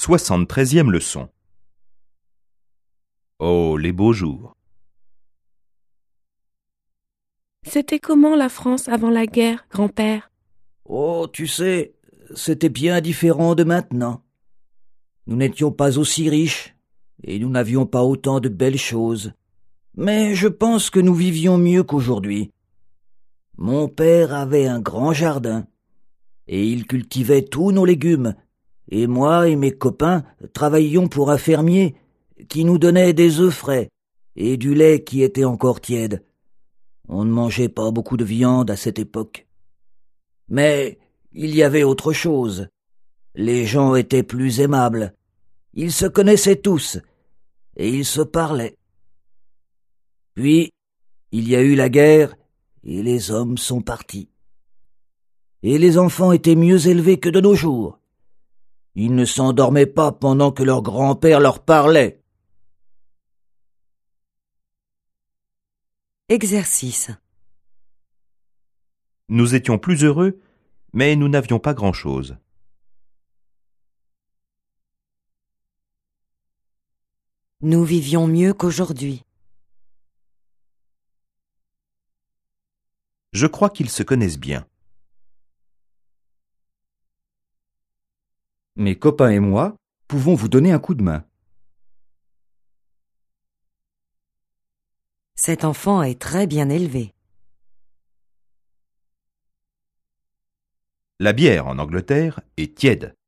73e leçon. Oh, les beaux jours. C'était comment la France avant la guerre, grand-père? Oh, tu sais, c'était bien différent de maintenant. Nous n'étions pas aussi riches, et nous n'avions pas autant de belles choses. Mais je pense que nous vivions mieux qu'aujourd'hui. Mon père avait un grand jardin, et il cultivait tous nos légumes, et moi et mes copains travaillions pour un fermier qui nous donnait des œufs frais et du lait qui était encore tiède. On ne mangeait pas beaucoup de viande à cette époque. Mais il y avait autre chose. Les gens étaient plus aimables. Ils se connaissaient tous, et ils se parlaient. Puis, il y a eu la guerre, et les hommes sont partis. Et les enfants étaient mieux élevés que de nos jours. Ils ne s'endormaient pas pendant que leur grand-père leur parlait. Exercice. Nous étions plus heureux, mais nous n'avions pas grand-chose. Nous vivions mieux qu'aujourd'hui. Je crois qu'ils se connaissent bien. Mes copains et moi pouvons vous donner un coup de main. Cet enfant est très bien élevé. La bière en Angleterre est tiède.